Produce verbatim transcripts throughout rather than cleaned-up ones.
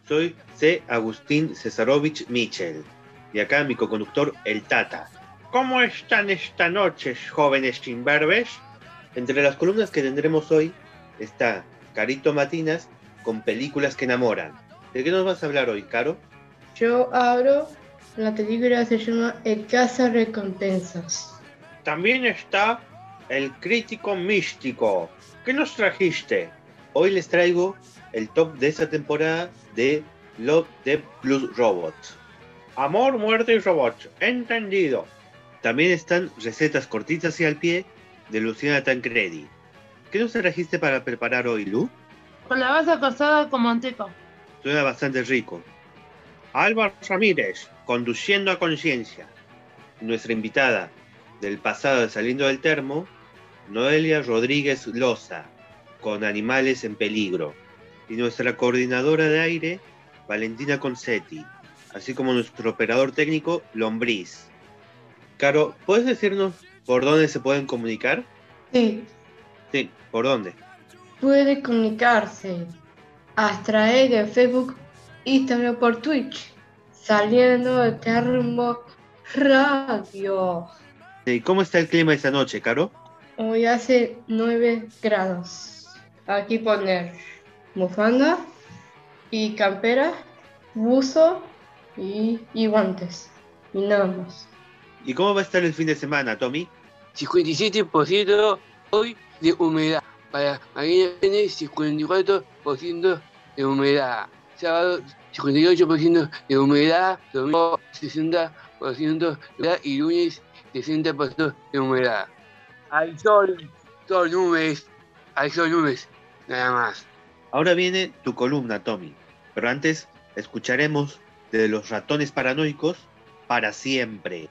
Soy C. Agustín Cesarovich Michel, y acá mi coconductor, el Tata. ¿Cómo están esta noche, jóvenes imberbes? Entre las columnas que tendremos hoy está Carito Matinas con películas que enamoran. ¿De qué nos vas a hablar hoy, Caro? Yo abro, la película se llama El Cazarrecompensas. También está el crítico místico. ¿Qué nos trajiste? Hoy les traigo el top de esta temporada de Love, Death plus Robots. Amor, muerte y robots. Entendido. También están recetas cortitas y al pie de Luciana Tancredi. ¿Qué nos trajiste para preparar hoy, Lu? Calabaza casada con manteca. Suena bastante rico. Álvaro Ramírez, conduciendo a conciencia. Nuestra invitada del pasado de Saliendo del Termo, Noelia Rodríguez Loza, con Animales en Peligro. Y nuestra coordinadora de aire, Valentina Concetti, así como nuestro operador técnico, Lombriz. Caro, ¿puedes decirnos por dónde se pueden comunicar? Sí. Sí, ¿por dónde? Puede comunicarse a través de Facebook, Instagram, por Twitch, Saliendo del Termo Radio. ¿Y cómo está el clima esta noche, Caro? Hoy hace nueve grados. Aquí poner bufanda y campera, buzo y, y guantes. Y nada más. ¿Y cómo va a estar el fin de semana, Tommy? cincuenta y siete por ciento hoy de humedad. Para mañana viene cincuenta y cuatro por ciento de humedad. Sábado cincuenta y ocho por ciento de humedad. Domingo sesenta por ciento de humedad. Y lunes sesenta por ciento de humedad. Hay sol, sol nubes. Hay sol nubes. Nada más. Ahora viene tu columna, Tommy. Pero antes escucharemos de Los Ratones Paranoicos para siempre.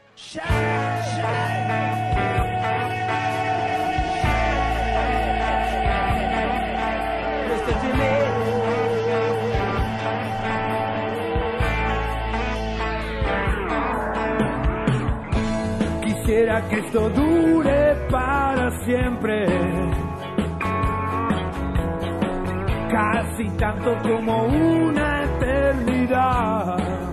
Quisiera que esto dure para siempre, casi tanto como una eternidad.